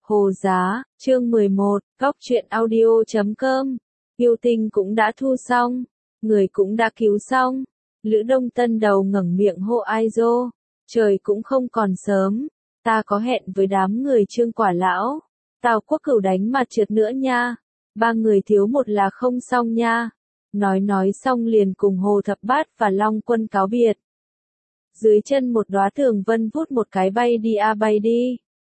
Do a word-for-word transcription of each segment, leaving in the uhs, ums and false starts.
Hồ Giá, chương mười một, góc truyện audio chấm com. Yêu Tinh cũng đã thu xong, người cũng đã cứu xong. Lữ Đông Tân đầu ngẩng miệng hô ai dô, trời cũng không còn sớm, ta có hẹn với đám người Trương Quả Lão. Tào Quốc Cửu đánh mặt trượt nữa nha, ba người thiếu một là không xong nha. Nói nói xong liền cùng Hồ Thập Bát và Long Quân cáo biệt. Dưới chân một đóa tường vân vút một cái bay đi a bay đi.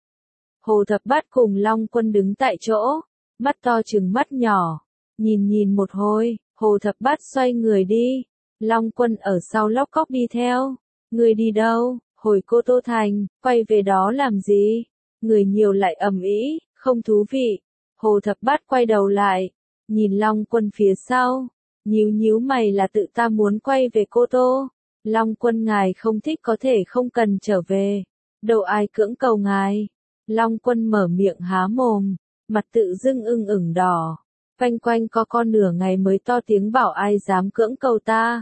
Hồ Thập Bát cùng Long Quân đứng tại chỗ, mắt to trừng mắt nhỏ, nhìn nhìn một hồi, Hồ Thập Bát xoay người đi, Long Quân ở sau lóc cóc đi theo. Người đi đâu? Hồi Cô Tô Thành, quay về đó làm gì? Người nhiều lại ầm ĩ, không thú vị. Hồ Thập Bát quay đầu lại, nhìn Long Quân phía sau, nhíu nhíu mày là tự ta muốn quay về Cô Tô. Long Quân ngài không thích có thể không cần trở về, đâu ai cưỡng cầu ngài. Long Quân mở miệng há mồm, mặt tự dưng ưng ửng đỏ, quanh quanh co con nửa ngày mới to tiếng bảo ai dám cưỡng cầu ta.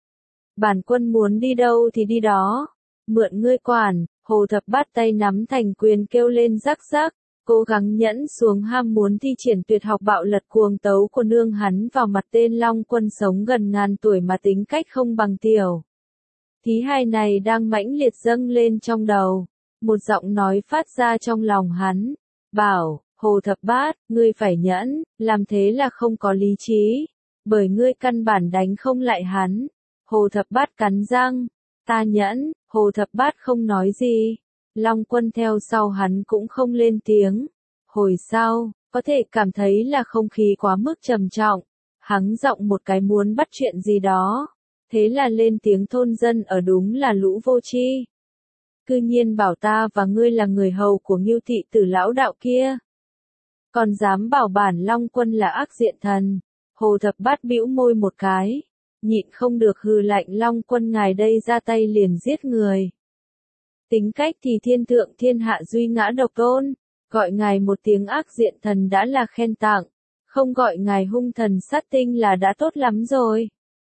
Bản quân muốn đi đâu thì đi đó, mượn ngươi quản. Hồ Thập Bát tay nắm thành quyền kêu lên rắc rắc, cố gắng nhẫn xuống ham muốn thi triển tuyệt học bạo lật cuồng tấu của nương hắn vào mặt tên Long Quân sống gần ngàn tuổi mà tính cách không bằng tiểu thí hài này đang mãnh liệt dâng lên trong đầu. Một giọng nói phát ra trong lòng hắn, bảo, Hồ Thập Bát, ngươi phải nhẫn, làm thế là không có lý trí, bởi ngươi căn bản đánh không lại hắn. Hồ Thập Bát cắn răng, ta nhẫn. Hồ Thập Bát không nói gì, Long Quân theo sau hắn cũng không lên tiếng. Hồi sau, có thể cảm thấy là không khí quá mức trầm trọng, hắng giọng một cái muốn bắt chuyện gì đó, thế là lên tiếng thôn dân ở đúng là lũ vô tri. Cư nhiên bảo ta và ngươi là người hầu của Ngưu thị tử lão đạo kia, còn dám bảo bản Long Quân là ác diện thần. Hồ Thập Bát bĩu môi một cái, nhịn không được hừ lạnh, Long Quân ngài đây ra tay liền giết người. Tính cách thì thiên thượng thiên hạ duy ngã độc tôn, gọi ngài một tiếng ác diện thần đã là khen tặng, không gọi ngài hung thần sát tinh là đã tốt lắm rồi.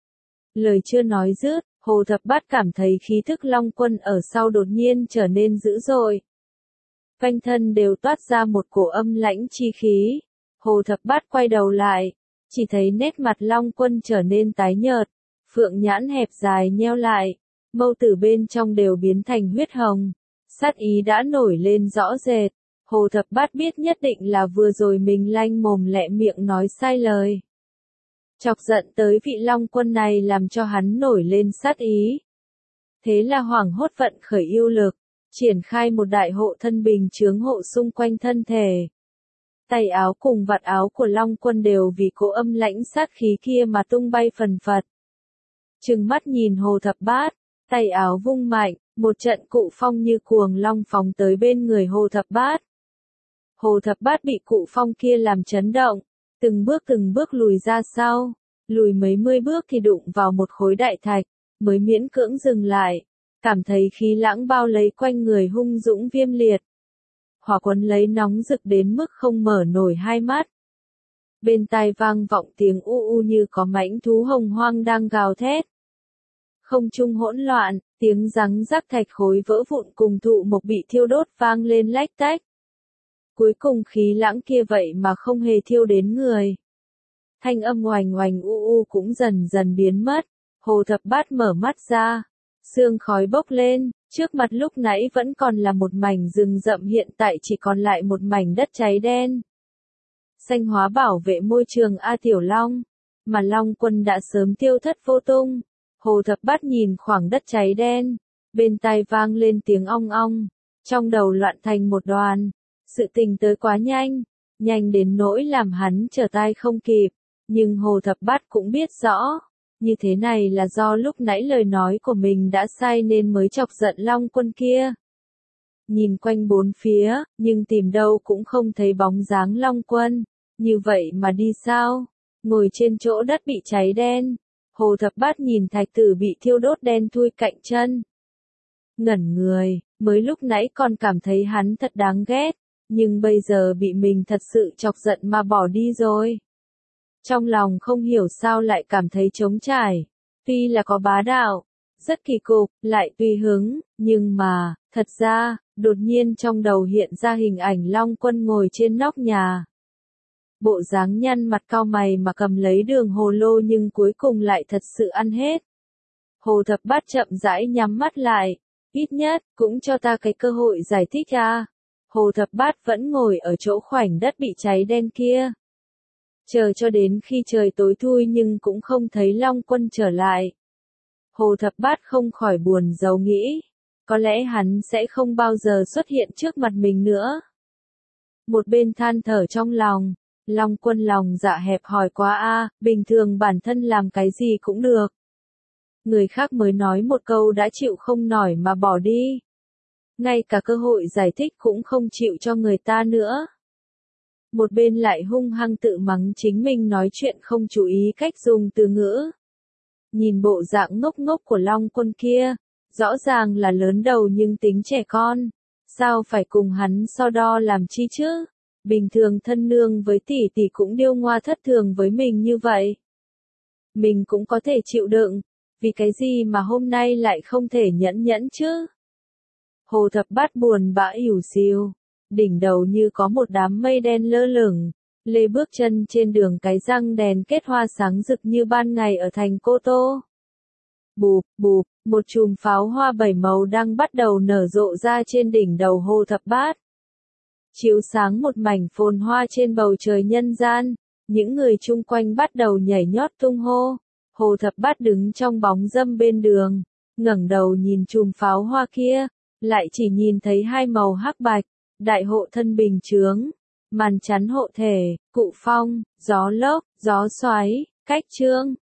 Lời chưa nói dứt, Hồ Thập Bát cảm thấy khí thức Long Quân ở sau đột nhiên trở nên dữ dội. Quanh thân đều toát ra một cổ âm lãnh chi khí. Hồ Thập Bát quay đầu lại, chỉ thấy nét mặt Long Quân trở nên tái nhợt, phượng nhãn hẹp dài nheo lại, mâu tử bên trong đều biến thành huyết hồng, sát ý đã nổi lên rõ rệt. Hồ Thập Bát biết nhất định là vừa rồi mình lanh mồm lẹ miệng nói sai lời, chọc giận tới vị Long Quân này làm cho hắn nổi lên sát ý. Thế là hoảng hốt vận khởi yêu lực, triển khai một đại hộ thân bình chướng hộ xung quanh thân thể. Tay áo cùng vạt áo của Long Quân đều vì cỗ âm lãnh sát khí kia mà tung bay phần phật. Trừng mắt nhìn Hồ Thập Bát, tay áo vung mạnh, một trận cụ phong như cuồng long phóng tới bên người Hồ Thập Bát. Hồ Thập Bát bị cụ phong kia làm chấn động, từng bước từng bước lùi ra sau, lùi mấy mươi bước thì đụng vào một khối đại thạch, mới miễn cưỡng dừng lại, cảm thấy khí lãng bao lấy quanh người hung dũng viêm liệt. Hỏa quấn lấy nóng rực đến mức không mở nổi hai mắt. Bên tai vang vọng tiếng u u như có mãnh thú hồng hoang đang gào thét. Không trung hỗn loạn, tiếng giằng rắc thạch khối vỡ vụn cùng thụ mộc bị thiêu đốt vang lên lách tách. Cuối cùng khí lãng kia vậy mà không hề thiêu đến người. Thanh âm oành oành u u cũng dần dần biến mất. Hồ Thập Bát mở mắt ra, sương khói bốc lên, trước mặt lúc nãy vẫn còn là một mảnh rừng rậm hiện tại chỉ còn lại một mảnh đất cháy đen. Xanh hóa bảo vệ môi trường A Tiểu Long, mà Long Quân đã sớm tiêu thất vô tung. Hồ Thập Bát nhìn khoảng đất cháy đen, bên tai vang lên tiếng ong ong, trong đầu loạn thành một đoàn. Sự tình tới quá nhanh, nhanh đến nỗi làm hắn trở tay không kịp, nhưng Hồ Thập Bát cũng biết rõ, như thế này là do lúc nãy lời nói của mình đã sai nên mới chọc giận Long Quân kia. Nhìn quanh bốn phía, nhưng tìm đâu cũng không thấy bóng dáng Long Quân, như vậy mà đi sao? Ngồi trên chỗ đất bị cháy đen, Hồ Thập Bát nhìn thạch tử bị thiêu đốt đen thui cạnh chân. Ngẩn người, mới lúc nãy còn cảm thấy hắn thật đáng ghét, nhưng bây giờ bị mình thật sự chọc giận mà bỏ đi rồi. Trong lòng không hiểu sao lại cảm thấy trống trải, tuy là có bá đạo, rất kỳ cục, lại tùy hứng, nhưng mà, thật ra, đột nhiên trong đầu hiện ra hình ảnh Long Quân ngồi trên nóc nhà. Bộ dáng nhăn mặt cau mày mà cầm lấy đường hồ lô nhưng cuối cùng lại thật sự ăn hết. Hồ Thập Bát chậm rãi nhắm mắt lại, ít nhất, cũng cho ta cái cơ hội giải thích à. Hồ Thập Bát vẫn ngồi ở chỗ khoảnh đất bị cháy đen kia. Chờ cho đến khi trời tối thui nhưng cũng không thấy Long Quân trở lại. Hồ Thập Bát không khỏi buồn rầu nghĩ, có lẽ hắn sẽ không bao giờ xuất hiện trước mặt mình nữa. Một bên than thở trong lòng, Long Quân lòng dạ hẹp hòi quá a, bình thường bản thân làm cái gì cũng được. Người khác mới nói một câu đã chịu không nổi mà bỏ đi. Ngay cả cơ hội giải thích cũng không chịu cho người ta nữa. Một bên lại hung hăng tự mắng chính mình nói chuyện không chú ý cách dùng từ ngữ. Nhìn bộ dạng ngốc ngốc của Long Quân kia, rõ ràng là lớn đầu nhưng tính trẻ con. Sao phải cùng hắn so đo làm chi chứ? Bình thường thân nương với tỷ tỷ cũng điêu ngoa thất thường với mình như vậy. Mình cũng có thể chịu đựng, vì cái gì mà hôm nay lại không thể nhẫn nhẫn chứ? Hồ Thập Bát buồn bã ỉu xìu, đỉnh đầu như có một đám mây đen lơ lửng, lê bước chân trên đường cái răng đèn kết hoa sáng rực như ban ngày ở thành Cô Tô. Bụp, bụp, một chùm pháo hoa bảy màu đang bắt đầu nở rộ ra trên đỉnh đầu Hồ Thập Bát. Chiếu sáng một mảnh phồn hoa trên bầu trời nhân gian, những người chung quanh bắt đầu nhảy nhót tung hô. Hồ Thập Bát đứng trong bóng râm bên đường, ngẩng đầu nhìn chùm pháo hoa kia, lại chỉ nhìn thấy hai màu hắc bạch, đại hộ thân bình chướng, màn chắn hộ thể, cụ phong, gió lốc, gió xoáy, cách trương.